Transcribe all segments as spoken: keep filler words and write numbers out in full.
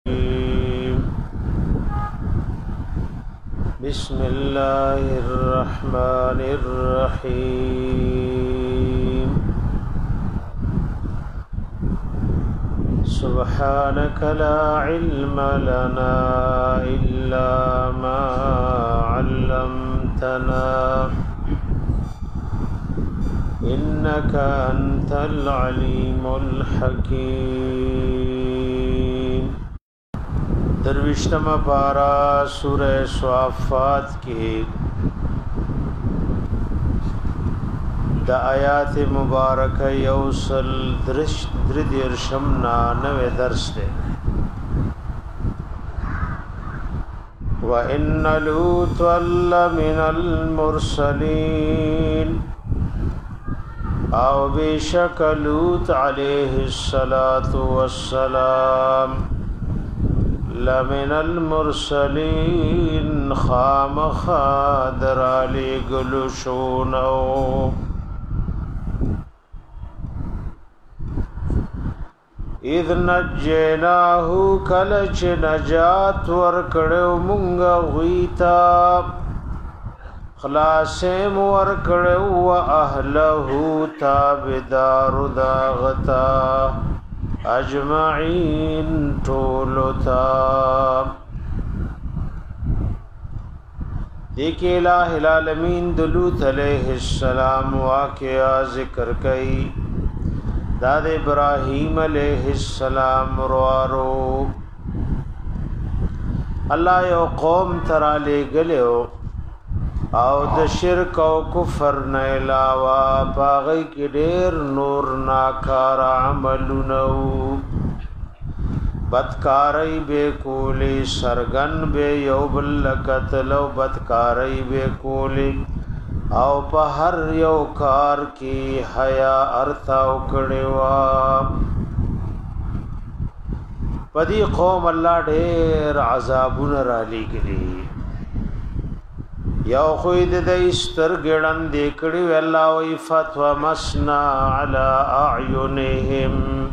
بسم الله الرحمن الرحيم سبحانك لا علم لنا إلا ما علمتنا إنك أنت العليم الحكيم. درویشتم پارا سورہ صافات کی دا آیات مبارک یوصل دردرشمنا نوے درس دے. وَإِنَّ لُوطًا لَمِنَ الْمُرْسَلِينَ او بیشک لوط علیہ الصلاة والسلام لمن المرسلین خام خادر علی گلشونو اذ نجیناہو کلچ نجات ورکڑو منگا غیتا خلاصم ورکڑو و اہلہو تابدار داغتا اجمعین طولتا. دیکھ الہ العالمین دلوت علیہ السلام واقعہ ذکر کئی. داد ابراہیم علیہ السلام روارو اللہ یو قوم ترا لے گلیو او د شرک او کفر نه علاوه باغی کی ډیر نور ناکار عملونو بدکاری به کولی سرغن به یو بل قتل او بدکاری به کولی او په هر یو کار کی حیا ارتا او کړوا. پدی قوم الله ډیر عذابونه را لګلی یو خوید د استرګړن دکړي الله وی فتوا مسنا علی اعینهم.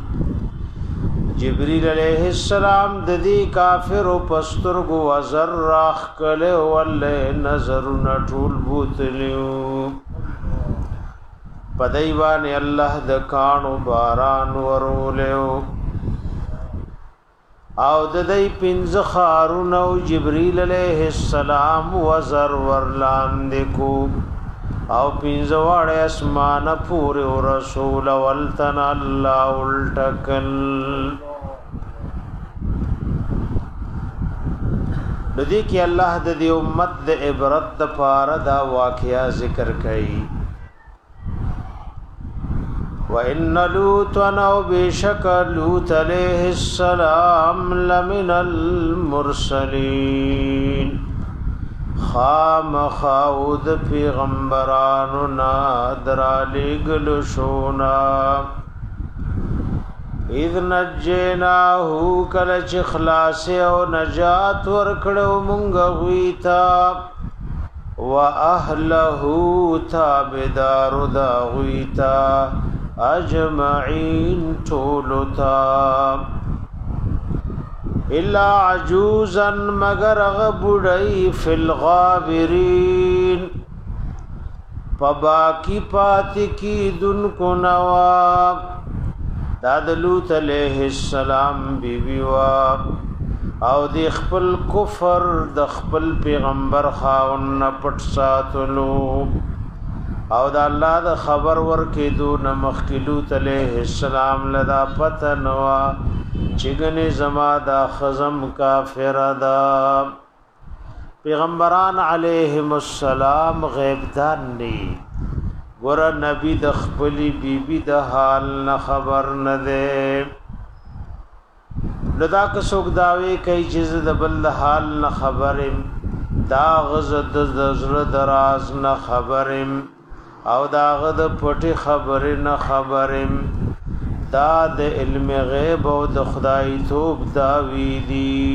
جبرئیل علیہ السلام د دې کافر او پسترګو وزر راخ کله ول نظر نټول بوتلیو پدایوان الله د کانو باران ورولو او د دې پنځ خارون او جبرئیل علیہ السلام وزر ورلاندې کو او پنځ واړه اسمان پورې او رسول ولتن الله الټکل. د دې کې الله د دې امت د عبرت د پاره دا واقعیا ذکر کړي. وَإِنَّ لُوطًا وَبِشَكَ لُوطَ عَلَيْهِ السَّلَامُ لَمِنَ الْمُرْسَلِينَ خام خاود پیغمبرانو نادرالی گلشونا اذ نجیناہو کلچ خلاصی او نجات ورکڑو منگ غویتا و اہلہو تابدارو دا غویتا اجمعین طولتا الا عجوزا مگر غبڑی فی الغابرین پباکی پاتی کی دن کو نواب داد لوط علیہ السلام بی بیواب او دی خپل کفر د خپل پیغمبر خاون پټ ساتلو او دا الله د خبر ورکې دو نمخ لوط علیہ السلام لدا پته نوا چگنی زما دا خزم کافر دا. پیغمبران علیہم السلام غیب دان نی گورا نبی د خپلی بی بی د حال نه خبر نه ده. لدا که څوک داوی کوي چې د بل حال نه خبرم دا غز د زړه دراز نه خبرم او دا غد پټي خبر نه خبرم دا د علم غیب او د خدای توب داوی دی.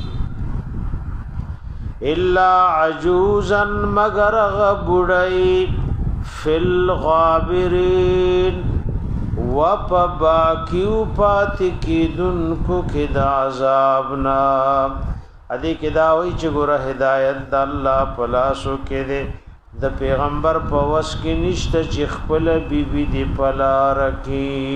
الا عجوزا مگر غبړی فی الغابرین وَپَبَاكِيُ پَاتِ کِدُنکو کد عذابنا ادی کدا وی چگورا ہدایت دا اللہ پلاسو کدے د پیغمبر په وس کې نشته چې خپل بیبي دی پلا رکی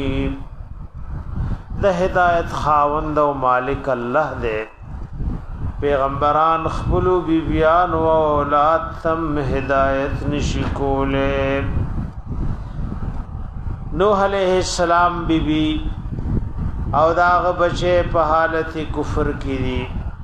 د هدایت خاوند او مالک الله دی پیغمبران خپل بیبیان او اولاد تم هدایت نشي کوله نوح علیہ السلام بیبی او داغ بچے په حالت کفر کې دي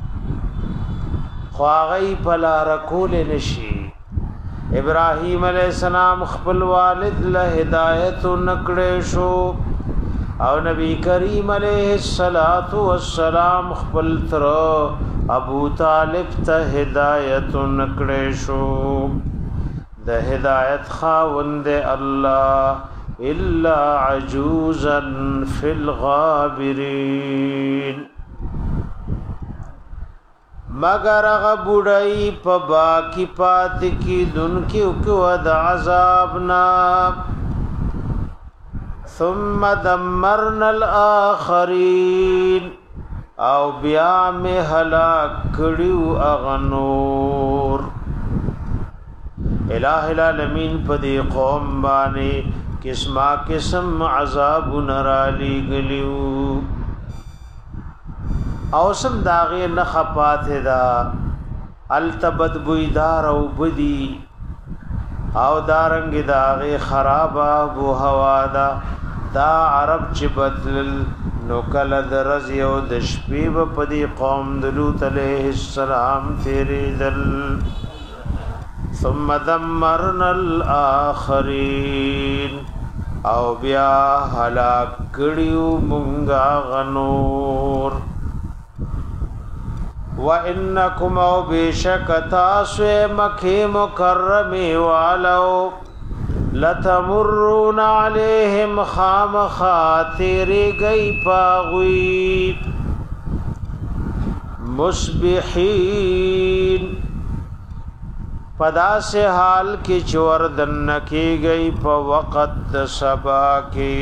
خواغی پلا رکول نشي ابراهیم علیہ السلام خپل والد له هدایت نکړې شو او نبی کریم علیہ الصلات والسلام خپل تر ابو طالب ته هدایت نکړې شو د هدایت خاوند الله الا عجوزا فی الغابرین مگر غ بډای په باقی پات کی دن کی او د عذابنا ثم دمرنا الاخرین او بیا می هلاک کړیو اغنور الہ العالمین په دې قوم باندې قسمه قسم عذاب نرالی گلیو او سم داغه نه خپات دا التبد بویدار او بدی او دارنګ داغه خراب ابو هوا دا دا عرب چې بدل نو کله درز یو د شپې په دې قوم د لوط علیہ السلام تیرې دل ثم دمرنا الاخرین او بیا هلاک کړیو مونږه غنور وَإِنَّكُمْ أَوْ بِشَكَ تَاسُ مَكِّ مُكَرَّمِ وَعَلَوْ لَتَمُرُّونَ عَلَيْهِمْ خَامَخَاتِرِ گئی پاغوی مُصْبِحِينَ پدا سے حال کی چور دن کی گئی پا وقت سبا کی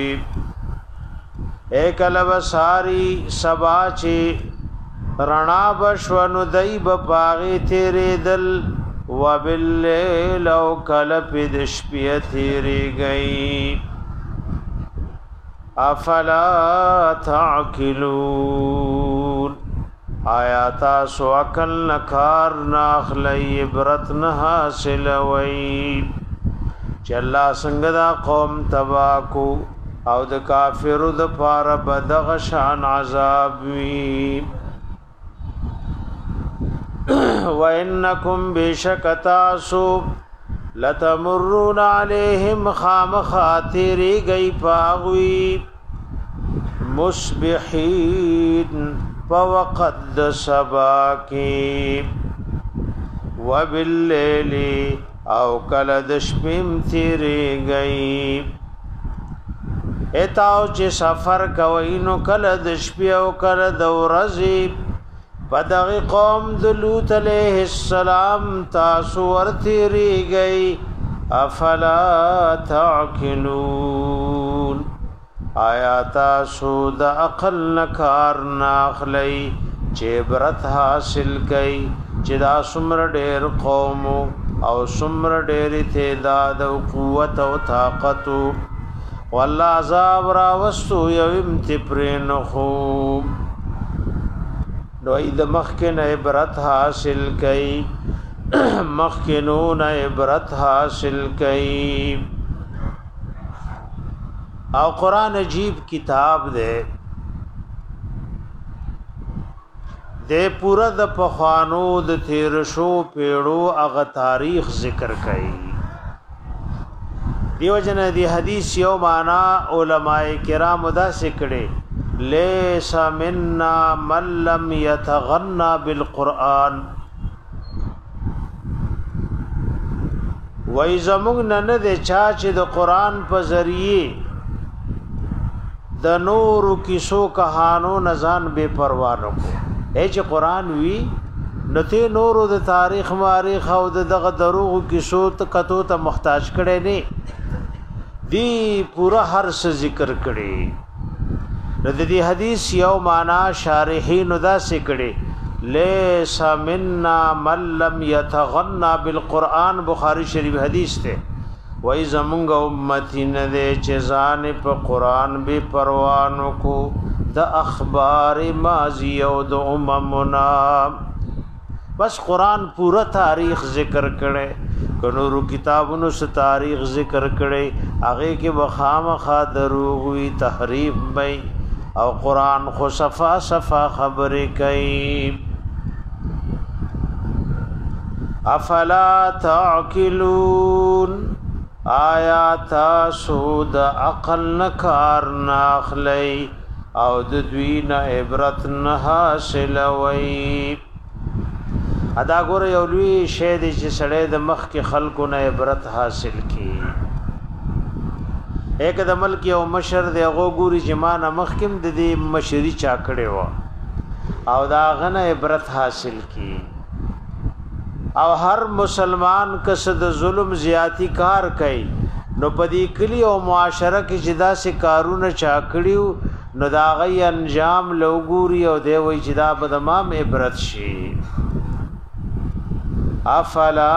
ایک لب ساری سبا چی رنا بشونو دیب باغی تیری دل وباللیل او کلپ دشپی تیری گئی افلا تعقلون آیا تاسو عقل نکار ناخلی عبرت نه حاصل وی چې الله څنګه دا قوم تباکو او د کافرو د پاره بدغ شان عذاب وی وَإِنَّكُمْ بِشَكَتَاسُ لَتَمُرُّونَ عَلَيْهِمْ خَامَخَاتِرِ گئی پاغوی مُصْبِحِينَ فوقد سبا کی وباللیل او کل دشپیم تیری گئی اتاو چه سفر کوئینو کل دشپی او کل دورزی پدغی قوم دلوت علیہ السلام تاسور تیری گئی افلا تعقلون آیا تاسو د عقل نکار ناخلی چې عبرت حاصل کئ چې دا سمر ډیر قوم او سمر ډیر تعداد او قوت او طاقت والله عذاب را وستو یو امتپرین خو نو اید مخکن عبرت حاصل کئ مخکنون عبرت حاصل کئ او قرآن عجیب کتاب دے دے پورا د پخوانو د تیرشو پیړو اغه تاریخ ذکر کړي دیو جن دی حدیث یو معنا علماء کرام دا سکړي لیس منا من لم يتغنى بالقران وای زموږ نه د چا چې د قران په ذریعه د نور کیسو کہانو نزان بے پروا نو اے چې قران وی نته نور د تاریخ مارخ او دغه دروغ کیسو ته کتو ته محتاج کړي نه دی پورا هر څه ذکر کړي. د دې حدیث یو معنا شارحین دا څه کړي لیس منا من لم يتغنى بالقران. بخاری شریف حدیث ته وای زمونږ امتی نه دې چې ځان په قران به پروانو کو د اخبار ماضی او د اممنا. بس قران پورا تاریخ ذکر کړي کنورو کتابونو سے تاریخ ذکر کړي هغه کې بخامخا دروغ وی تحریف وي او قران خو صفا صفا خبرې کوي. افلا تعقلون آیا تاسو د عقل نکار ناخلی او د دوی نه عبرت نه حاصلوي. ادا ګور یو لوی شی دی چې سړی د مخ کې خلکو نه عبرت حاصل کی. یک د ملک یو مشر دی هغه ګوري چې ما نه مخ کې د دې مشري چا کړي و او دا غنه عبرت حاصل کی. او هر مسلمان کس د ظلم زیاتی کار کوي نو پدې کلی او معاشره کې جدا سي کارونه چا کړیو نو دا غي انجام لوګوري او دی وای چې دا بدمام عبرت شي. افلا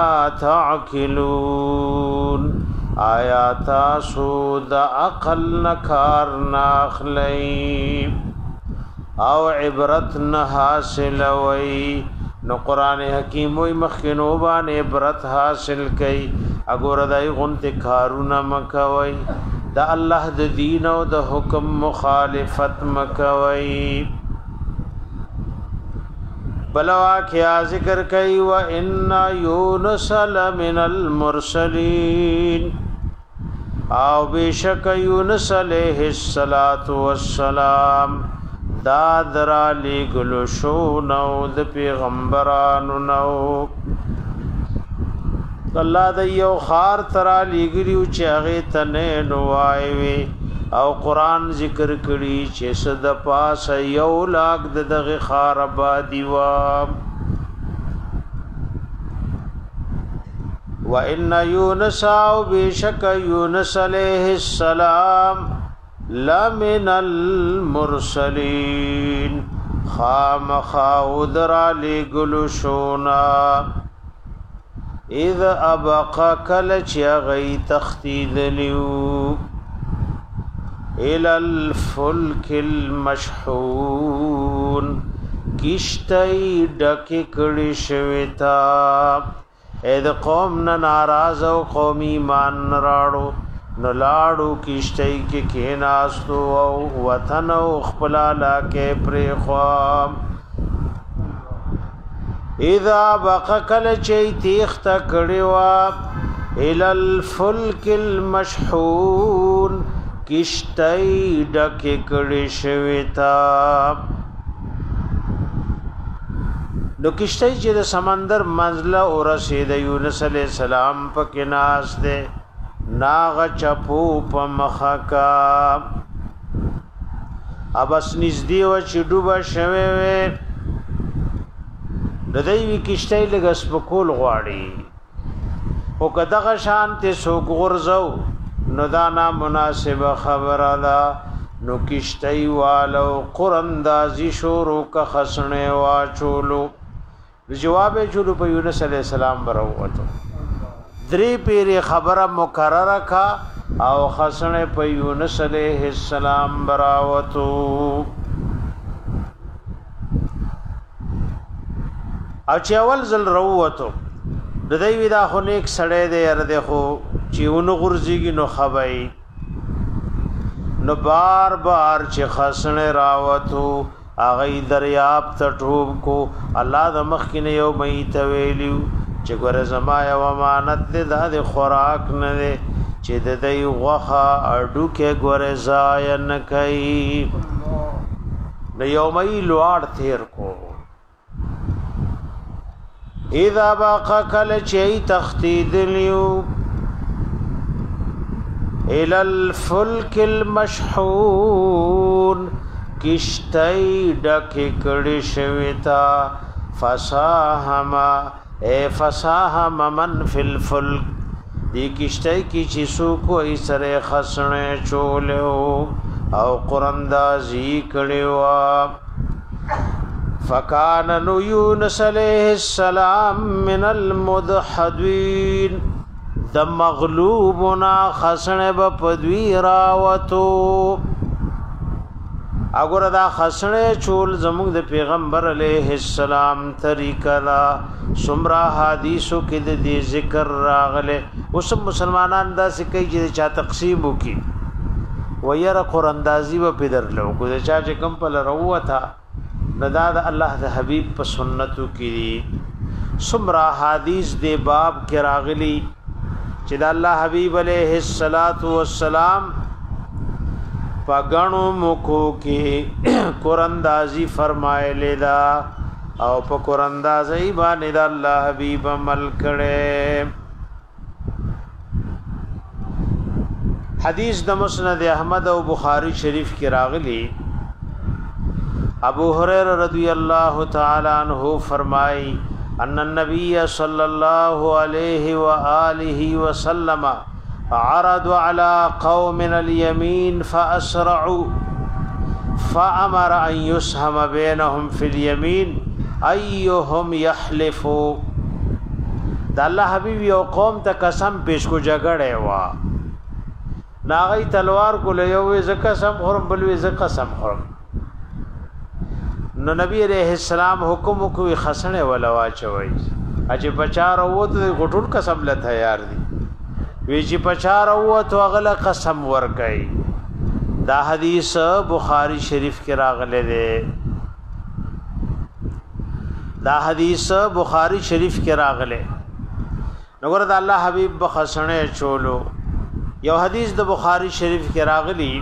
تعقلون آیا تاسو د عقل نکار ناخلی او عبرت نه حاصلوي. نو قران حکیم وی مخکنو باندې عبرت حاصل کئ اګور دای غنت کارونه مکوي د الله د دین او د حکم مخالفت مکوي. بلوا کیا ذکر کئ و ان یونس لمن المرسلین او بشک یونس علیہ الصلات والسلام دا درا لګلو شو نو د پیغمبرانو نو. الله د یو خار ترا لګریو چې هغه تنه نوایوي او قران ذکر کړي چې صد پاس یو لاګ دغه خار آبادی وا. و ان یونس او بشک یونس علیہ السلام لمن المرسلین خام خاودر علی گلشونا اذ ابقا کل چیغی تختید لیو الى الفلک المشحون کشتی ڈکی کڑی شویتا اید قوم ناراض و قومی ایمان نراڑو نو لاړو کیشتای کې کیناستو او وطن او خپلالا کې پرې خوام. اذا بقکل چي تیخت کړوا ال الفلک المشحون کیشتای ډک کړي شویتا. نو کیشتای چې د سمندر منزله او رسید یونس علی السلام په کیناس ده ناغ چپو پا مخکا ابس نزدی و چی ڈوبا شوی وی ندیوی کشتی لگس بکول غواری او کدغ شانتی سوک غرزو نو دانا مناسب خبر دا نو کشتی والو قرندازی شورو کا خسنے واچولو جواب چولو پا یونس علیہ السلام براواتو دری پیری خبر مکرر کا او خسن په یونس علیہ السلام براوتو. او چې اول ځل رووتو د دوی ودا خو نیک سړی دی ار دی خو چې ونو غورځيږي نو خبای نو بار بار چې خسن راوتو اغه دریاب ته ټوب کو الله د مخ کې یو مې تویلیو چې ګوره زما یو امانت دې د خوراک نه دې چې د دې غوخه اډو کې ګوره ضایع نه کوي نو یو مې لوړ تیر کو. اذا باقا کل چي تختید لیو الى الفلك المشحون کشتای ډک کړي شویتا فساهما اے فساهم من فی الفلک دی کشتای کی چې سو کوئی سره خسنه چولو او قرندازی کړي فکان نو یونس علیہ السلام من المدحدین د مغلوبنا خسنه په پدوی راوتو اگر دا خسنه چول زموږ د پیغمبر علیہ السلام طریقه دا سمرا حدیثو کې د ذکر راغله اوس مسلمانان دا سکه چې چا تقسیم وکي وير قراندازی و پدر لو کو چا چې کم په لرو تا ندا د الله د حبیب په سنتو کې سمرا حدیث د باب کې راغلی چې د الله حبیب علیہ الصلات والسلام پغانو مکو کې قراندازی فرمایلی دا او په قراندازی باندې د الله حبیب عمل کړي حدیث د مسند احمد او بخاری شریف کې راغلی ابو هريره رضی الله تعالی عنہ فرمای ان النبي صلى الله عليه واله وسلم عرض على قوم اليمين فاسرعوا فامر ان يسهم بينهم في اليمين ايهم يحلفوا د الله حبيب یو قوم ته قسم پیش کو جګړه وا ناغی تلوار کو له یو ز قسم خورم بل ز قسم خورم نو نبی علیہ السلام حکم کو خسنه ولا واچوي اجه بچار ووت غټول قسم له تیار دي وی چې بچار ووت غل قسم ور کوي دا حدیث بخاری شریف کې راغله ده دا حدیث بخاری شریف کې راغله نګور د الله حبیب بخسنه چولو یو حدیث د بخاری شریف کې راغلی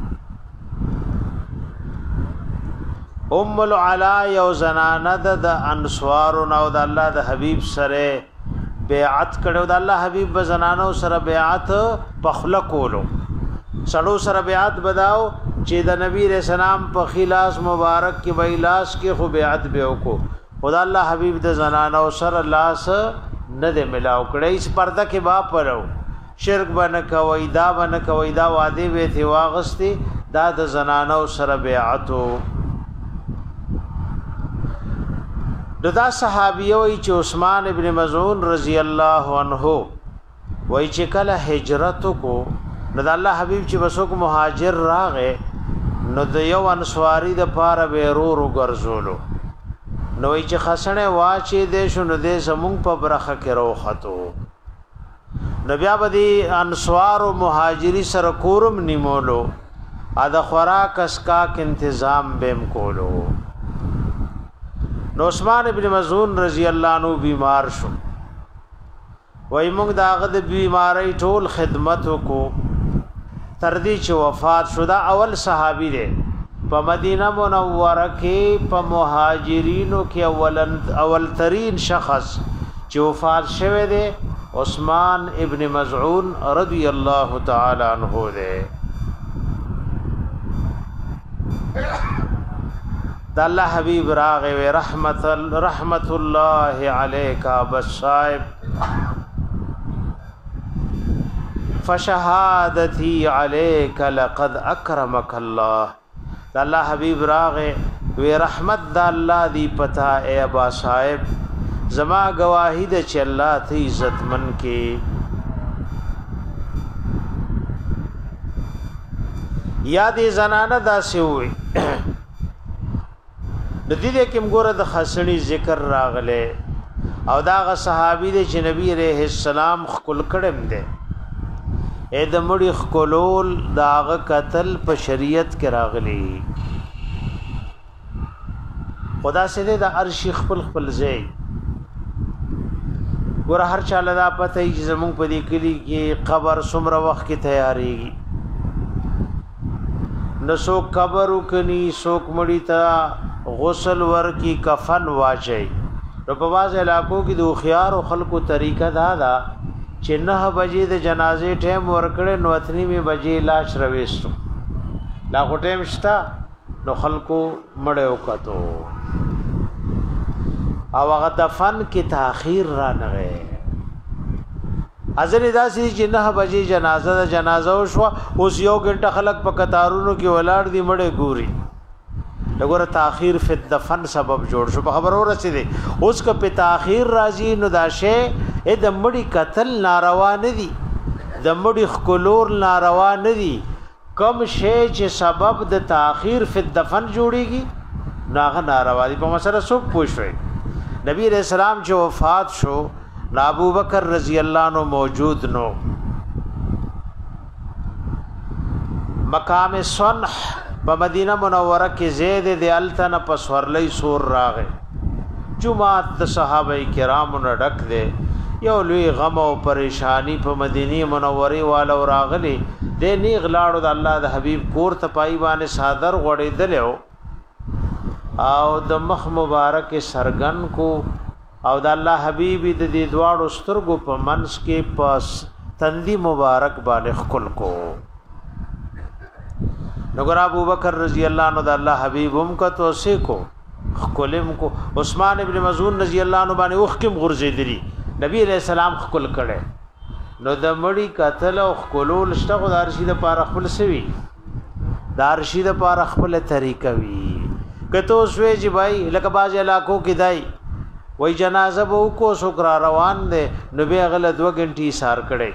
ام العلا یو زنانه د انصار نو د الله د حبیب سره بیعت کړو د الله حبیب به زنانو سره بیعت پخله کولو سړو سره بیعت بداو چې د نبی رسول الله په خلاص مبارک کې ویلاس کې خو بیعت به وکړو خدا الله حبیب د زنانو سره لاس نه دې ملاو کړی اس پرده کې با پرو شرک بنه کوي دا بنه کوي دا وعده وی ثي واغستي دا د زنانو سره بیعتو ددا صحابیو چې عثمان ابن مزعون رضی الله عنه وای چې کله هجرت کو نو د الله حبیب چې وسوک مهاجر راغې نو د یو انصاری د پاره بیرورو ګرځولو نو چې خسنه واچې دې شنو دې زمون په برخه کې روخته نو بیا بدی انصار او مهاجری سره کورم نیمولو ا د خوراک اسکاک تنظیم بهم کولو نو عثمان ابن مزعون رضی الله عنه بیمار شو وای موږ داغه د بیماری ټول خدمت کو تر دې چې وفات شو دا اول صحابي دی په مدینه منوره کې په مهاجرینو کې اولن اول ترين شخص چې وفات شوه دی عثمان ابن مزعون رضی الله تعالی عنہ دی د الله حبیب راغه رحمت رحمت الله علیک بصائب فشهادتي عليك لقد اكرمك الله د الله حبیب راغه وی رحمت د الله دی پتا اے ابا صاحب زما گواہی د چې الله ته عزت من کې یاد زنانه داسې وي د دې کې موږ د خاصنی ذکر راغله او دا غ صحابي د نبی عليه السلام خپل کړم دي اې د مړي خپلول داغ قتل په شریعت کې راغلي خدا سره د ارش خپل خپل ځای ګور هر چاله دا پته چې زمون په دې کلی کې قبر څومره وخت کې تیاریږي نو سو قبر وکني سوک مړی تا غسل ورکی کفن واچي نو په واز علاقو کې د خيار او خلکو طریقه دا دا چې نه بجې د جنازې ټیم ورکړې نو اتنی می بجې لاش رويستو لا غټیم شتا نو خلکو مړ وکړو او هغه دفن کې تاخير را نغې ازنه داسې چې نه بجې جنازه ده جنازه شو اوس یو غنټه خلک په قطارونو کې ولاړ دي مړې ګوري وګوره تاخير فی الدفن سبب جوړ شو په خبرو رسیدي اوس که په تاخير راځي نو دا شی د مړی قتل ناروا نه دي د مړی خکلور ناروا نه دي کم شی چې سبب د تاخير فی الدفن جوړيږي ناغه ناروا دي په مسله سو پوښوي نبی رسول الله چې وفات شو ابو بکر رضی اللہ عنہ موجود نو مقام صنح په مدینه منوره کې زید د التن په سورلې سور راغې جمعات د صحابه کرامو نه ډک دي یو لوی غم او پریشانی په مدینه منوره والو راغلي د نیغ لاړو د الله د حبیب کور ته پای باندې صادر غړېدل او د مخ مبارک سرغن کو او د الله حبیب د دې دواړو سترګو په منس کې پاس تندی مبارک باندې خپل کو نګور ابو بکر رضی الله عنه د الله حبیب هم کا توسه کو خپلم کو عثمان ابن مزعون رضی الله عنه باندې وختم غرزیدلی نبی علیہ السلام خپل کړي نو د مړی قتل او خپلول شتغو د ارشید پر خپل سوي د ارشید پر خپل طریقه وی کته سوي چې بھائی لکه باز علاقو کې دای وای جنازه به کو سکرا روان دي نو به غل دو غنټي سار کړي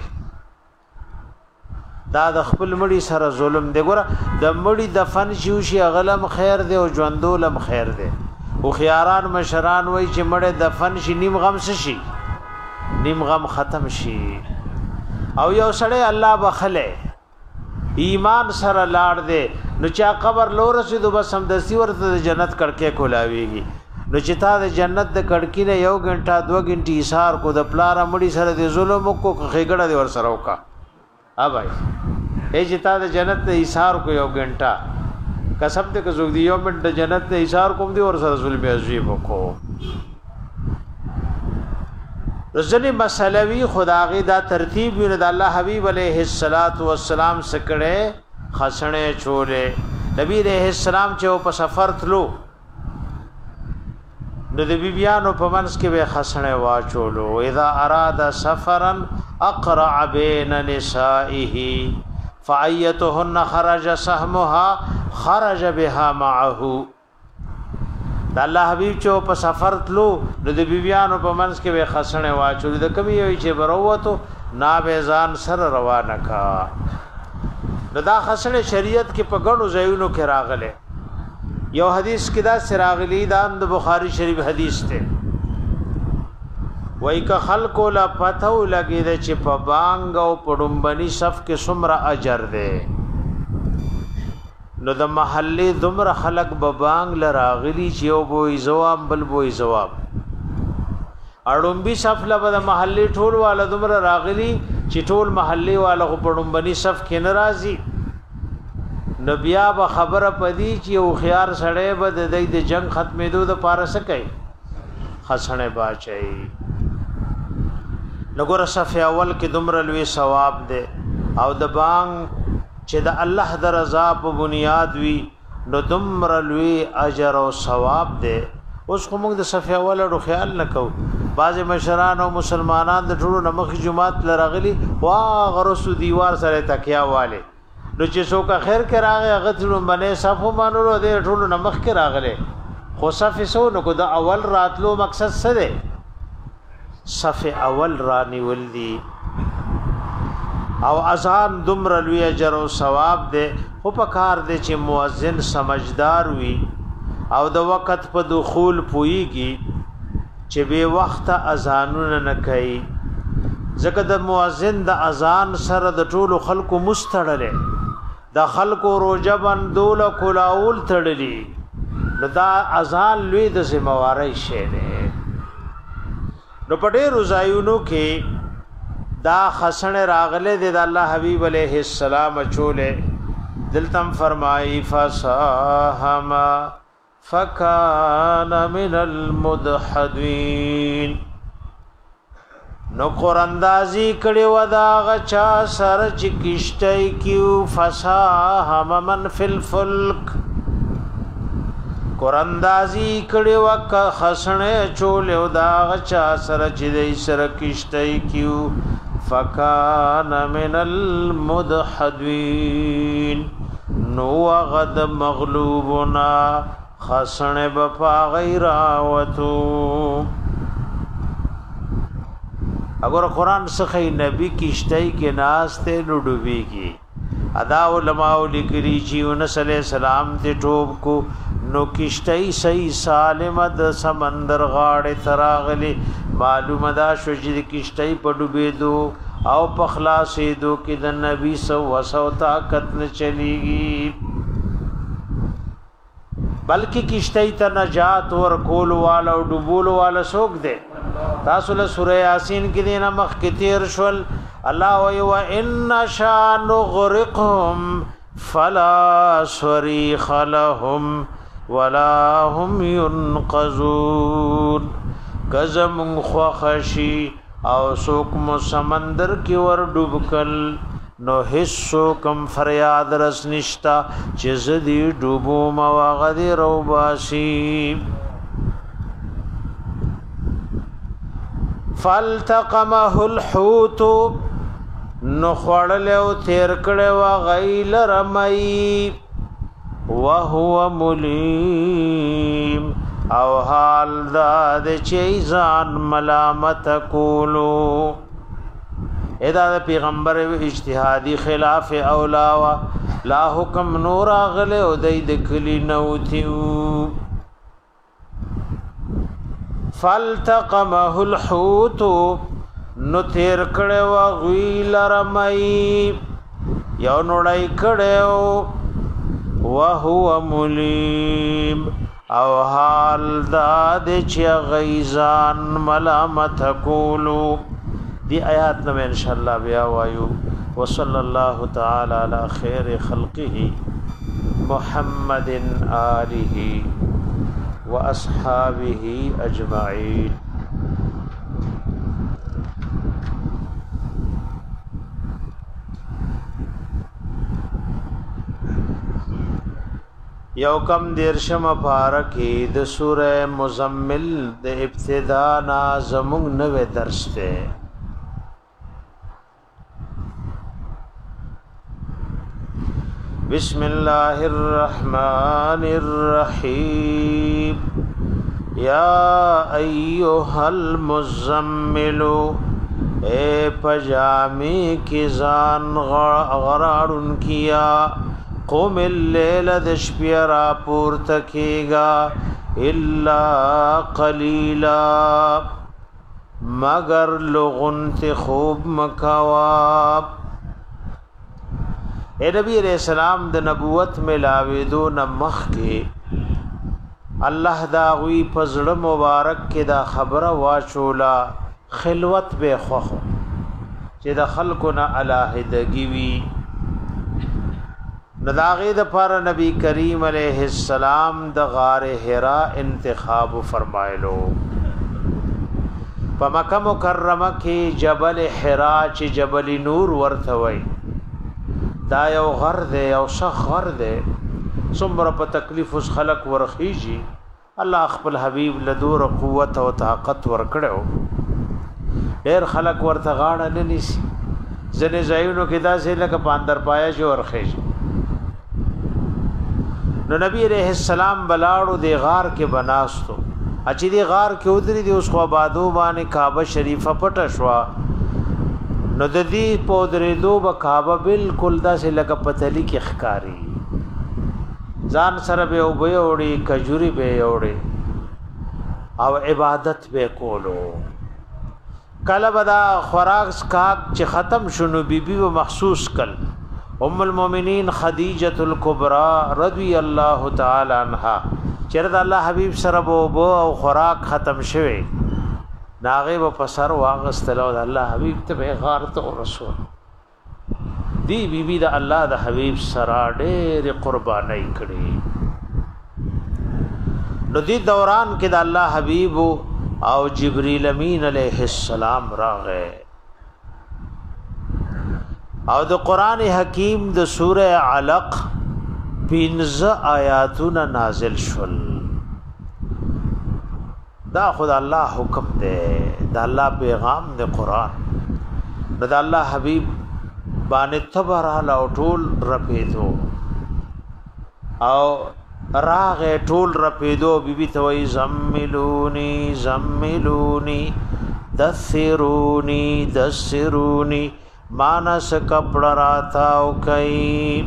دا د خپل مړي سره ظلم دی ګوره د مړي دفن شو شي غلم خیر دی او ژوندولم خیر دی او خياران مشران وای چې مړي دفن شي نیم غم شي نیم غم ختم شي او یو سړی الله بخله ایمان سره لاړ دی نو چا قبر لور رسیدو بس هم د سیورته د جنت کړکې کولاويږي نو چې تا د جنت د کړکی نه یو غنټه دو غنټي ایثار کو د پلار مړی سره د ظلم کو خېګړه دی ور سره وکا ها بھائی اے چې تا د جنت د ایثار کو یو غنټه قسم ته کو زوګ دی یو منټ د جنت د ایثار کوم دی ور سره ظلم عجیب کو رزنی مسلوی خداغي دا ترتیب ویني د الله حبیب علیه الصلاۃ والسلام سکړه خسنه چولې نبی علیہ السلام چې په سفر تلو نو د بیبیانو په منځ کې به خسنه واچولو اذا اراد سفرا اقرع بين نسائه فايتهن خرج سهمها خرج بها معه د الله حبیب چې په سفر تلو نو د بیبیانو په منځ کې به خسنه واچولو د کمی وی چې بروته نا به ځان سره روانه کا نو دا خسنه شریعت کې په ګڼو ځایونو کې راغله یو حدیث کې دا سراغلی دا د بخاری شریف حدیث ته وای که خلکو لا پتو لګی د چې په بانګ او پړمبني صف کې څومره اجر ده نو د محلي دمر خلق به بانګ لراغلی چې یو بوې جواب بل بوې جواب اړومبي صف له د محلي ټول والا دمر راغلی چې ټول محلي والا پړمبني صف کې ناراضي نو بیا به خبره پدی چې او خيار سړی به د د جنگ ختمېدو د پاره سکے خسنه باچي نګور صف اول کې دمر لوی ثواب ده او د بانګ چې د الله د رضا په بنیاد وی نو دمر لوی اجر او ثواب ده اوس کوم د صف اول ورو خیال نکو بعض مشران او مسلمانان د ټولو نمخ جمعات لراغلي وا غرسو دیوار سره تکیا والے نو چې څوک خیر کې راغی هغه ټول باندې صفو مانورو دې ټول نمخ کې راغله خو صف سو نو کو د اول راتلو مقصد څه دی صف اول رانی ولدي او اذان دمر لوی اجر او ثواب دی خو په کار دی چې مؤذن سمجھدار وي او د وخت په دخول پويږي چې به وخت اذانونه نه کوي ځکه د مؤذن د اذان سره د ټولو خلکو مستړلې د خلکو روزه بندول کولاول تړلې نو دا اذان لوی د ذمہواری شی دی نو پټې روزایونو کې دا خسن راغله د الله حبیب علیہ السلام چوله دلتم فرمای فصاهم فکان من المدحدین نو قراندازی کړي ودا غچا سر چې کیشتای کیو فصاهم من فی الفلک قراندازی کړي وک خسنه چوله ودا غچا سر چې دای سر کیشتای کیو فکان من المدحدین نو غد مغلوبنا خسن بپا غیراوتو. اگر قرآن سخی نبی کشتای کے ناستے نو ڈوبی کی ادا علماء لکری چی یونس علیہ السلام تے ٹوب کو نو کشتای صحیح سالم د سمندر غاڑے تراغلی معلوم دا شجد کشتای پا ڈوبی دو او پخلاصی دو کی د نبی سو وسو طاقت نہ چلی گی بلکہ کشتای تا نجات ور کول والا او ڈوبول والا سوک دے. تاسو له سورہ یاسین کې دینا مخ کې تیر شول الله وی و ان شاء نغرقهم فلا صريخ لهم ولا هم ينقذون. گزم خوخشی او سوک مو سمندر کی ور ڈوب کل نو حصو کم فریاد رس نشتا چیز دی ڈوبو مواغدی روباسی. فالتقمه الحوت نخوڑل او تیر کڑے و غیل رمی وهو ملیم او حال داد چیزان ملامت کولو. ادا دا پیغمبر اجتہادی خلاف اولاوا لا حکم نور آغلے او دید کلی نوتیو. فالتقمه الحوت نو تیر کڑے و غیل رمی یو نوڑائی کڑے وهو ملیم او حال داد چی غیزان ملامت کولو. دی آیات نو انشاءاللہ بیا وایو. وصلی اللہ تعالی علی خیر خلقه محمد آلہ واصحابه اجمعین. یو کم دیرشم پارکی د سورہ مزمل د ابتدا نا زمون نوے درس تے. بسم اللہ الرحمن الرحیم یا ایوہ المزمل اے پجامی کی زان غرارن کیا قم اللیل دشپیرا پورتکیگا الا قلیلا مگر لغنت خوب مکواب. اے نبی علیہ السلام د نبوت ملاویدو نمخ کے اللہ داغوی پزړه مبارک کې دا خبره واچولا خلوت به خوخ چې د خلقنا علاهدگی وی نداغی د پر نبی کریم علیہ السلام د غار حرا انتخاب فرمایلو. په مکه مکرمه کې جبل حرا چې جبل نور ورته وای دا یو غر دے یو شخ غر دے څومره په تکلیف اس خلق ورخیږي الله خپل حبیب لدور قوت او طاقت ورکړو. ډیر خلق ورته غاړه نه نیسی ځنه ځایونو کې داسې لکه پاندر پایا شو ورخیږي. نو نبی علیہ السلام بلاړو دی غار کې بناستو اچې دی غار کې ودري دی اوس خو آبادو باندې کعبه شریفه پټه شوا. نو د دې پودرې دو بکعبه بالکل داسې لکه پتلی کې ښکاری ځان سره به او به وړي کجوري به وړي او عبادت به کولو. کله بدا خوراک سکاک چې ختم شونو بیبي و محسوس کل ام المؤمنین خدیجه الکبرى رضی الله تعالی عنها چرته الله حبیب سره بو او خوراک ختم شوه ناغه په پسر واغستلو د الله حبیب ته غار ته رسول دی بی بی د الله د حبیب سره ډېر قربانای کړي. نو دی دوران کې د الله حبیب او جبرئیل امین علیہ السلام راغه او د قران حکیم د سوره علق پنځه آیاتونه نازل شول. دا خدای الله حکم دے دا الله پیغام دے قران د الله حبيب باندې تبرال او ټول رپېدو او راغه ټول رپېدو بیبي ته وای زملونی زملونی دثرونی دثرونی مانس کپڑا راتاو کئی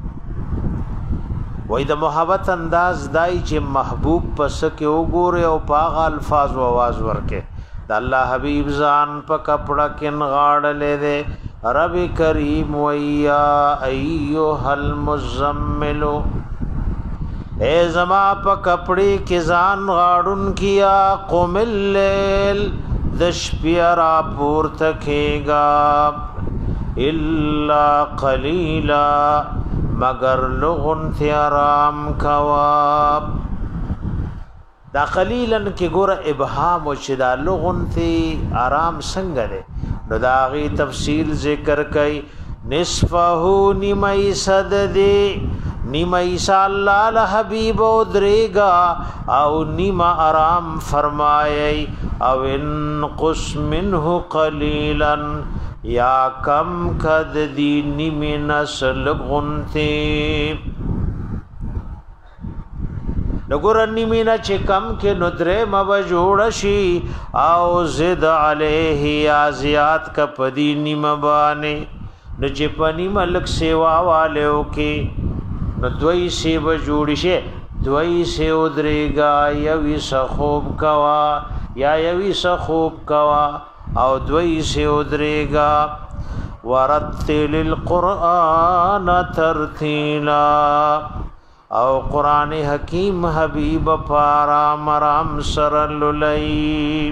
وای د محبت انداز دای چې محبوب پس کې وګوره او پاغ الفاظ او आवाज ورکه د الله حبیب ځان په کپڑا کې نغاړلې ده رب کریم ویا ایها المزمل اے زما په کپڑے کې ځان غاړون کیا قوم الليل د شپې را پورته کېگا الا قلیلا مگر لغن تی آرام کواب دا قلیلن کی گور ابهام و چی دا لغن تی آرام سنگ دے نو دا غی تفصیل ذکر کئی نصفہو نیمائی صد دے نیمائی سا اللہ لحبیب و دریگا او نیما آرام فرمائی او انقص منہ قلیلن یا کم کد دی نیمی نسل غنتی نگور نیمی نا چه کم که ندره مبجوڑشی او زد علیه یا زیاد کا پدی نیم بانے نچه پنی ملک سیوا والیو کی ندوئی سی بجوڑشی دوئی سی ادریگا یوی سخوب کوا یا یوی سخوب کوا او دوی سے ادریگا ورتل القرآن ترتیلا او قرآن حکیم حبیب پارا مرام سرللی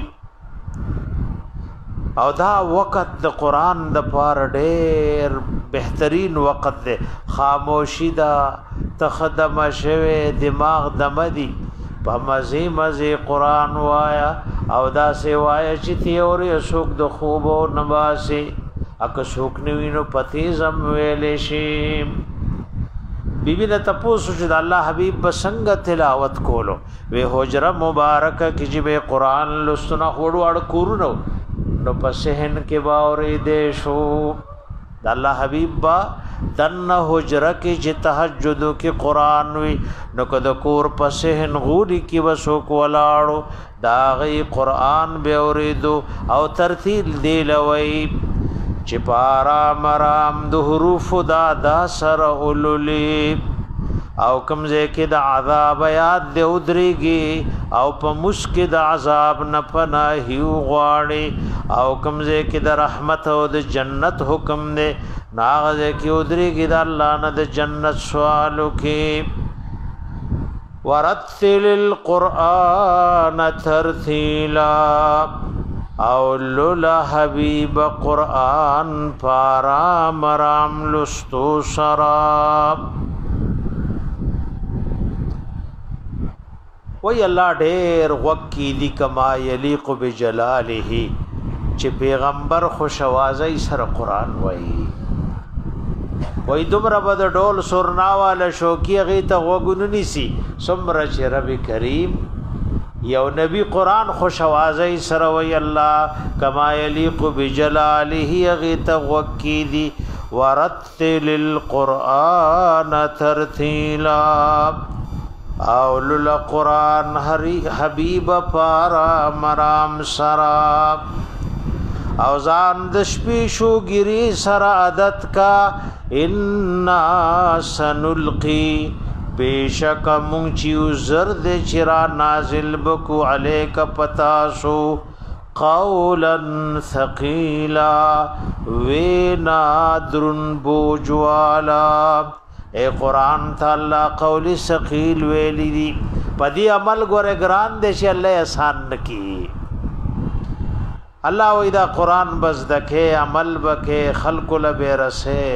او دا وقت د قرآن د پار ډیر بهترین وقت ده خاموشی دا تخدم شوه دماغ دمدی په مزه مزه قرآن وایا او دا سی وایا چې تیوري اسوک د خوب او نواسي اک سوک نوینو پتی زم ویلې شي بیبی نه تاسو چې الله حبیب بسنګ تلاوت کولو وی حجره مبارکه کې چې به قرآن لستنه وړو اړ کورونو نو پسهن کې باورې دې شو د الله حبیب با دن حجره کې چې تهجد کې قرآن وی نو کده کور پسهن غوري کې وسو کولاړو دا غي قرآن به اوریدو او ترتیل دی لوي چې پارا مرام د حروف دا دا سر اوللی او کمزه کې د عذاب یاد دی ودريږي او په مشک د عذاب نه پناهیو غواړي او کمزه کې د رحمت او د جنت حکم دی ناغه کې ودريږي د الله نه د جنت سوالو کې ورتل القرآن ترتیلا او لولا حبیب قرآن پارا مرام لستو سراب وی اللہ ډیر وکی دی کما یلیق بجلاله چې پیغمبر خوشوازی سر قرآن وی وی دمرا بد ډول سرناواله شوکی غی ته وګونو نیسی سمره چې رب کریم یو نبی قرآن خوشوازی سر وی الله کما یلیق بجلاله غی ته وکی دی ورتل القرآن ترتیلا او لل قرآن حبیب پارا مرام سراب او ځان د شپې شو ګری سر عادت کا ان سنلقي بیشک مونږ چې زرد چرا نازل بکو علیک پتاسو قولا ثقيلا وینا درن بوجوالا اے قرآن تعالی قول ثقيل ویلی دی پدی عمل ګره ګران دې چې الله آسان نکي الله وې دا قرآن بس دکه عمل بکه خلق له بیرسه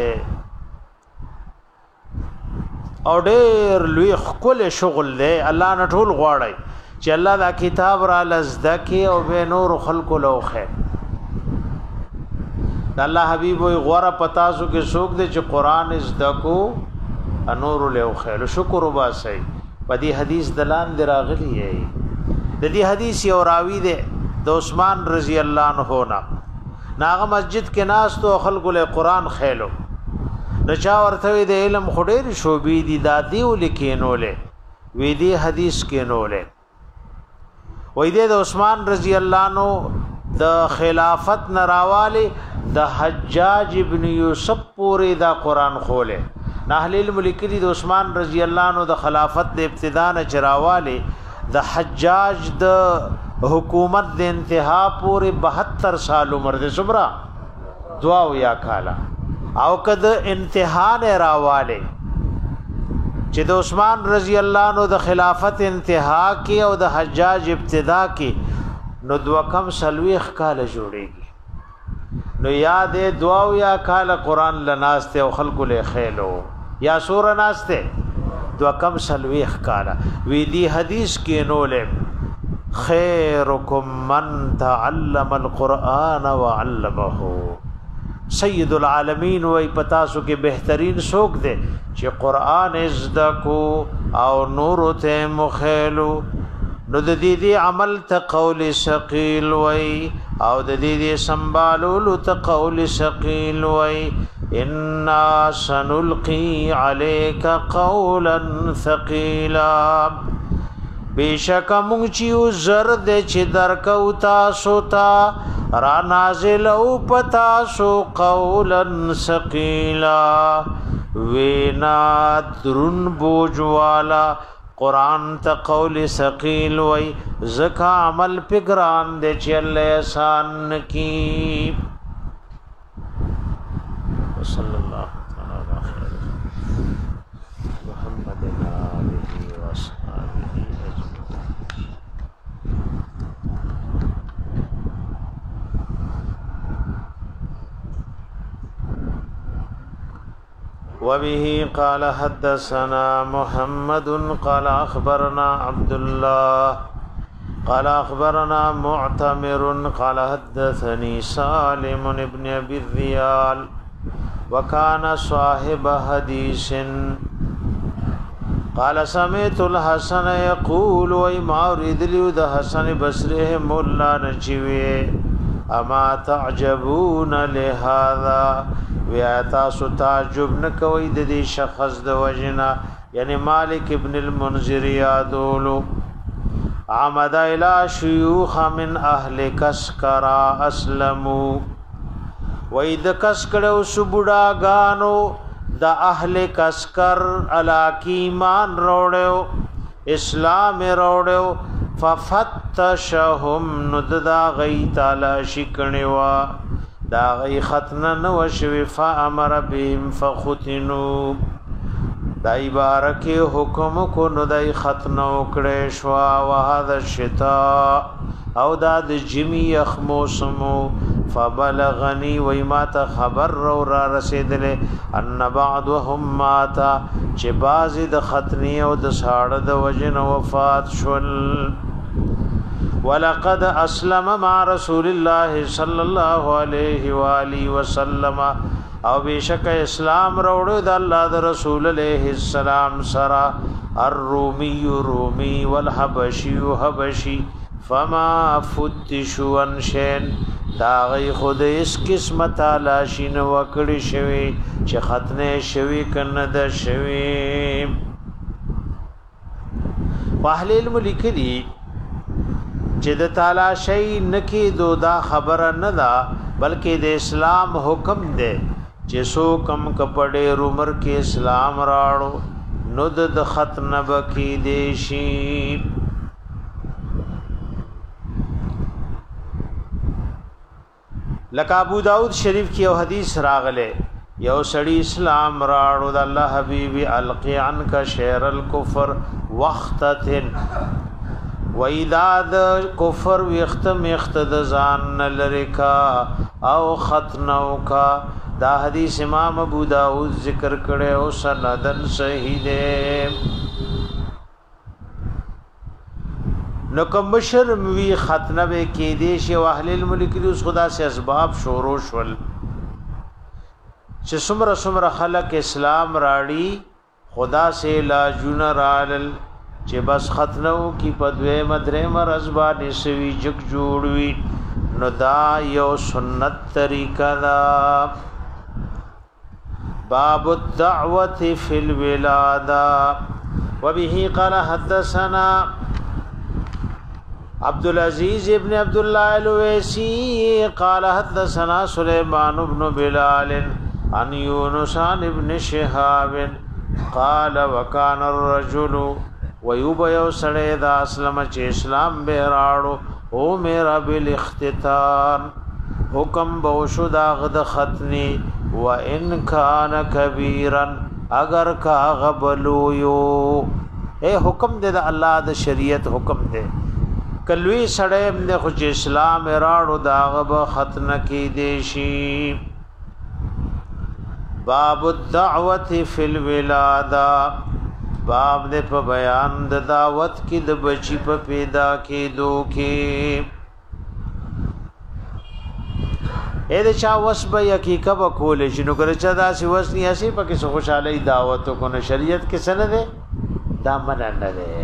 او ډېر لوی خپل شغل دی الله نه ټول غواړي چې الله دا کتاب را لزدکه او به نور خلق لوخه الله حبیب وې غوړه پتا سو کې شوق دی چې قرآن زدکو انور له خیر شکر وباسي پدې حدیث دلان دراغلی ہے د دې حدیث یو راوی دی د عثمان رضی الله عنه نا ناغه مسجد کې ناس تو خلکو له قران خېلو نچا ورته د علم خډېر شوبې دي دادی ولیکینولې وی دي حدیث کېنولې وې د عثمان رضی الله عنه د خلافت نراواله د حجاج ابن یوسف پورې دا قران خوله نحلیل ملک دی د عثمان رضی الله عنه د خلافت د ابتدا نه چراواله د حجاج د حکومت د انتها پورې بہتر سال عمر د صبره دعا یا کالا او کده انتها نه راواله چې د عثمان رضی الله عنه د خلافت انتها کې او د حجاج ابتدا کې نو دوا کم سلويخ کاله جوړيږي نو یاد دعا یا کاله قران لناسته او خلق له خېلو یا سور ناسته دوا کم سلويخ کاله وی دی حدیث کې نولې خیرکم من تعلم القرآن وعلمه سید العالمین وی پتا سو کې بهترین سوک دے چې قرآن زده کو او نور ته مخېلو نو د دې دې عمل ته قول ثقيل وای او د دې دې سنبالولو ته قول ثقيل وای ان سنلقي عليك قولا ثقيلا بیشک مونږ چې زرد چې درکو تاسو ته را نازل او پتا سو قولا ثقيلا وینا درن بوجوالا قرآن تا قول ثقیل وی زکا عمل پگران دے چل احسان کی صلی اللہ علیہ محمد آلہ وصحابہ وبه قال حدثنا محمد قال أخبرنا عبد الله قال أخبرنا معتمر قال حدثني سالم بن أبي الذيال وكان صاحب حديث قال سمعت الحسن يقول وما أريد لي حسن بصره مولا نجوي اما تعجبون لهذا ویاتا سو تعجب نکوي د دې شخص د وجنا یعنی مالک ابن المنذر یادولو عمد الى شيوخ من اهل کسکرا اسلموا وید کسکړو سبوډا غانو د اهل کسکر علاقی ایمان روړو اسلام روړو ففتشهم نددا غی تعالی شکنوا دا غی ختن نو شوی فامر بهم فختنوا دای بارکی حکم کو نو دای ختن وکړې شو وهذا الشتاء او دا د جمی اخ موسمو فبلغنی وی ما ته خبر رو را رسیدله ان بعضهم مات چې بازي د ختنی او د ساړه د وجن وفات شول ولقد اسلم مع رسول الله صلى الله عليه واله وسلم او بشک اسلام وروړو د الله د رسول عليه السلام سرا الرومي رومي والحبشي حبشي فما فتشوا عن شيء دا غي خود اس قسمت علاشین وکړی شوی چې ختنه شوی کنه د شوی واهل علم لیکلی چې د تعالی شی نکی دو دا خبره نه دا بلکې د اسلام حکم دی چې سو کم کپڑے عمر کې اسلام راړو نو د ختم بکی دیشی لکه ابو داود شریف کې یو حدیث راغله یو سړی اسلام راړو د الله حبیبی القی عنک شعر الكفر وختتن وَإِذَا كُفْرُ وَيَخْتَمْ يَخْتَدَ زَانَ لَرِكَا او ختنو کا دا حدیث امام ابو داود ذکر کړي او سندن صحیح ده نو کوم شرم وی ختنه به کې دي شی اهل الملک اوس خدا سے اسباب شورو شول چې څومره څومره خلق اسلام راړي خدا سے لا جن رال چې بس ختنو کی پدوی مدره مرز باندې سوي جگ جوړوي نو دا یو سنت طریقہ دا باب الدعوت فی الولادہ وبه قال حدثنا عبد العزيز ابن عبد الله الويسي قال حدثنا سليمان بن بلال عن يونس عن ابن شهاب قال وكان الرجل ويبيو سړی دا اسلم چې اسلام به راړو او میرا بالاختتان حکم بوشو دا غد ختنی وان كان كبيرا اگر کا غبلو یو اے حکم دے دا الله د شریعت حکم دے کلوی سړی د خو اسلام راړو دا غب ختنه کی دیشی باب الدعوت فی الولاده باب دې په بیان د دعوت کې د بچی په پیدا کېدو کې اې د چا وسبه حقیقت به کول شي نو کله چې دا سی وسنی اسی په کې خوشاله دعوت کو نه شریعت کې سره ده دا من نه ده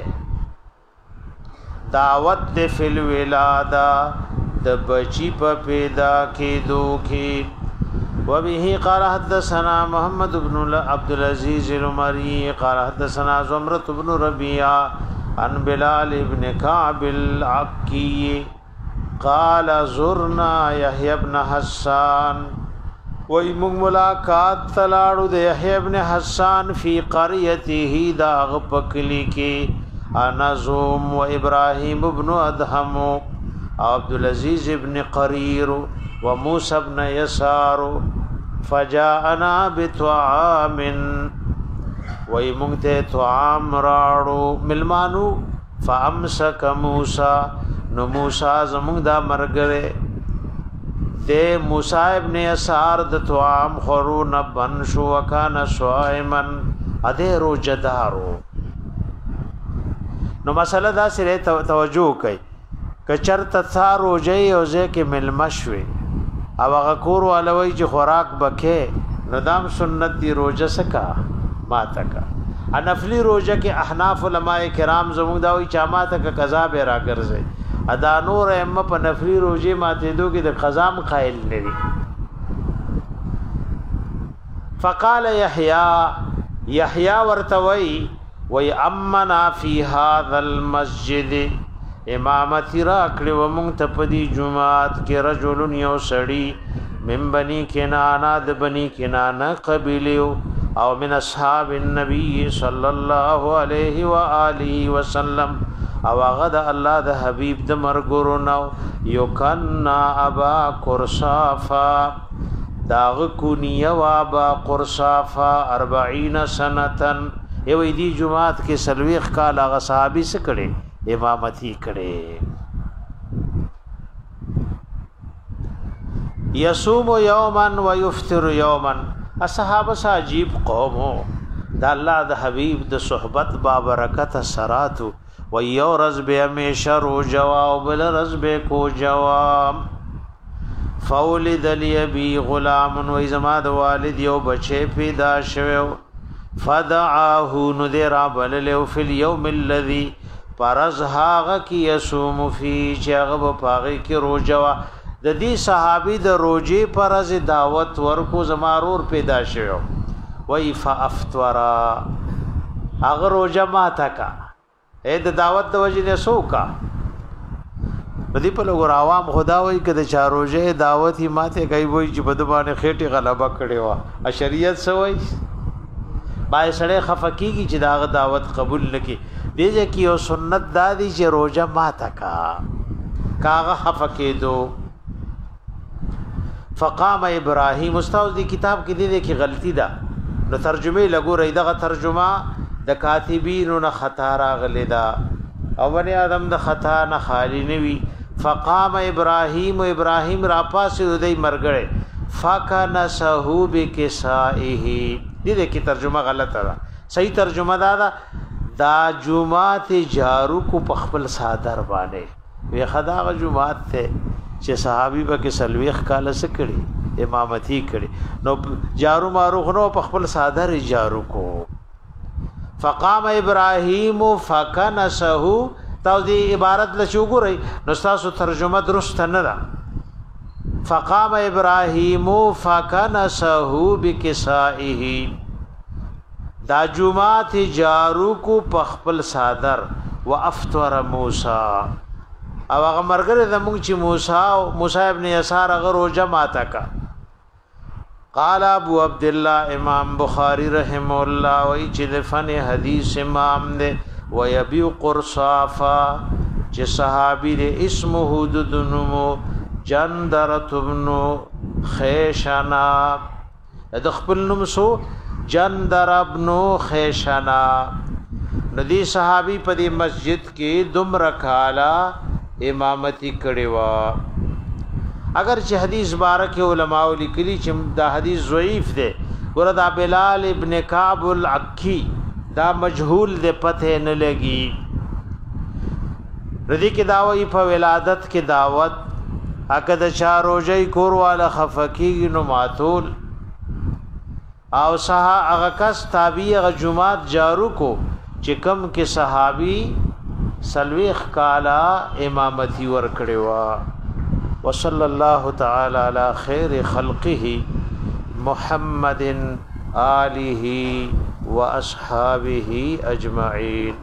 دعوت د فل ولاده د بچی په پیدا کېدو کې وبه قال حدثنا محمد بن عبد العزيز العمري قال حدثنا زمرة بن ربيعة عن بلال بن كعب العكي قال زرنا يحيى بن حسان وای موږ ملاقات تلاړو د يحيى بن حسان فی قريته دا غپکلی کې انا زوم و ابراهيم بن ادهم عبد العزيز بن قرير وموسى بن يسار فجاءنا بطعام وای موږ ته طعام راړو ملمانو فامسك موسى نو موسی زموږ دا مرګره د موسی ابن يسار د طعام خورو نه بن شو وکانه صائمن اده روزدارو نو مسله دا سره توجه کوي کچرته ثارو جي او ځکه ملمشوي او هغه کور والوي چې خوراک بکې ندام سنت دی روزه سکا ماته کا انفلی روزه کې احناف علماء کرام زموږ دا وی چا ماته کا قضا به راګرځي ادا نور ائمه په نفلی روزه ماته دو کې د قضا م قائل لري فقال يحيى يحيى ورتوي وي امنا في هذا المسجد امامتی را کړي و مونږ ته په دې جمعات کې رجل یو سړی من بني کنانا د بني کنانا قبيله او من اصحاب النبي صلى الله عليه واله وسلم او هغه د الله د حبيب د مرګورو نو یو کنا ابا قرصافا داغ کونیه و ابا قرصافا أربعين سنتن یو دې جمعات کې سلويخ کال هغه صحابي څخه کړي امامتی کړي یصوم یوما ويفطر یوما اصحاب عجیب قوم د الله د حبیب د صحبت با برکت سرات و یو رز به همیشه رو جواب بل رز به کو جواب فولد لی بی غلام و زما د والد یو بچی پیدا شوه فدعاه نذرا بل له فی اليوم الذي پرز هاغه کی یصوم فی چغه پاغه کی روجوا د دې صحابي د روجي پرز دعوت ورکو زمارور پیدا شوه وای فافترا اگر روجا ما تکا اې د دعوت د وجې سوکا بدی په لګور عوام خدا وای کده چا روجه دعوت هی ماته کوي وای چې بد باندې خېټه غلبه کړي وا شریعت سوای بای سړی خفقیږي چې دا دعوت قبول نکي دیجه کی او سنت دادی چې روزه ما تکا کاغه خفقې دو فقام ابراهيم استاد دی کتاب کې دی کې غلطی ده نو ترجمه لګو رې دغه ترجمه د کاتبین نه خطا راغلی دا او بني ادم د خطا نه خالی نوي فقام ابراهيم ابراهيم را پاسې دوی مرګړې فکان سهو بکسائه دې کې ترجمه غلطه ده صحیح ترجمه دا ده دا جمعات جارو کو پخپل صادر باندې وی خداغه جمعات ته چې صحابي به کې سلويخ کاله سکړي امامتي کړي نو جارو ماروخ نو پخپل صادر جارو کو فقام ابراهيم فكنسه تو دې عبارت له شوګوري نو تاسو ترجمه درست نه ده فقام ابراهیم فکنسه بکسائه دا جمعات جارو کو پخپل صادر وافطر موسی او هغه مرګره زموږ چې موسی موسی ابن یسار هغه روزه ماته کا قال ابو عبد الله امام بخاری رحم الله وی چې فن حدیث امام دے ويبيع قرصافا چې صحابي دے اسمه ددنمو جندرت ابن خیشنا د خپل نوم سو جندر ابن خیشنا ندی صحابي په دې مسجد کې دم رکالا امامتی کړي وا اگر چې حدیث بارک علماء لیکلي چې دا حدیث ضعیف دی وردا بلال ابن کعب العکی دا مجهول دی پته نه لګي ردی کې داوی په ولادت کې دعوت اګه د چا روزي کور والا خفقي نو ماتول او صح هغه کس تابع غ جمعات جارو کو چې کم کې صحابي سلويخ کالا امامتي ور کړي وا وصلی الله تعالی علی خیر خلقه محمد آله واصحابه اجمعین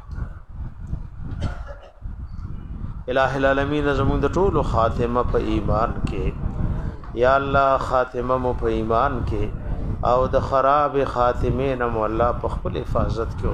الہ العالمین زمون د ټولو خاتمه په ایمان کې یا الله خاتمه مو په ایمان کې او د خراب خاتمه نم الله په خپل حفاظت کې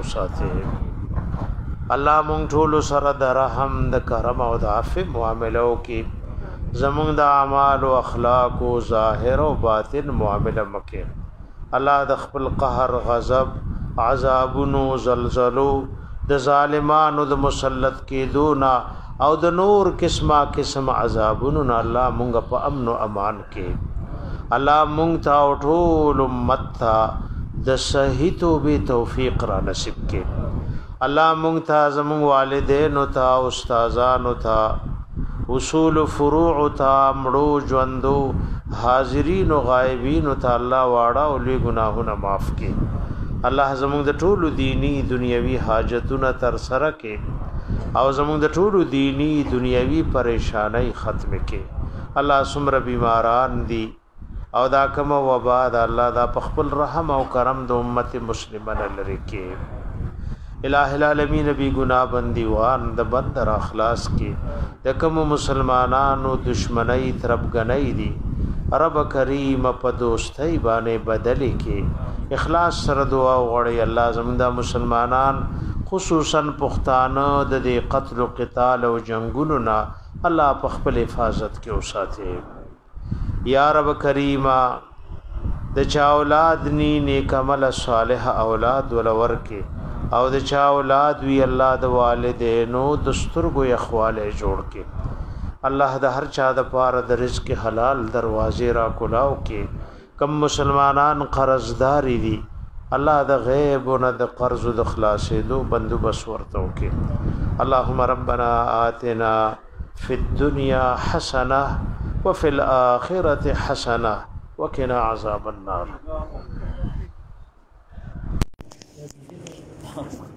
اوساته الله مونږ ټولو سره د رحم د کرم او د عفو معاملو کې زمون د اعمال او اخلاق او ظاهر او باطن معامله مکه الله د خپل قهر غضب عذابونو زلزلو د ظالمانو د مسلط کې دونا او د نور قسمه قسم عذابونو الله مونږ په امن او امان کې الله مونږ ته ټول امت ته د صحیح توبې توفیق را نصیب کې الله مونږ ته زموږ والدین او ته استادانو ته اصول فروع ته مړو ژوندو حاضرین او غایبین ته الله واړه او لوی ګناهونه معاف کې الله زموږ د ټولو دینی دنیوي حاجتونه تر سره کې او زموږ د ټولو دینی دنیوي پریشانای ختم کې الله سمره بیماران دي او دا کوم وبا د الله دا په خپل رحم او کرم د امت مسلمانه لري کې الہ العالمین بی گناہ بندیوان د بندر اخلاص کې د کوم مسلمانانو دشمنی تربګنۍ دي رب کریم په دوستۍ باندې بدلی کې اخلاص سره دعا وغوړي الله زموږ د مسلمانان خصوصا پښتانه د دې قتل او قتال او جنگونو نه الله په خپل حفاظت کې اوساته یا رب کریما د چا اولاد ني نیک عمل صالح اولاد ولور کې او د چا اولاد وی الله د والدینو د سترګو اخواله جوړ کې الله د هر چا د پاره د رزق حلال دروازې را کولاو کې کم مسلمانان قرضداري دي الله د غیب او د قرض د خلاصې دو بندوبس ورته وکي اللهم ربنا آتنا فی الدنيا حسنه وفي الاخره حسنه وقنا عذاب النار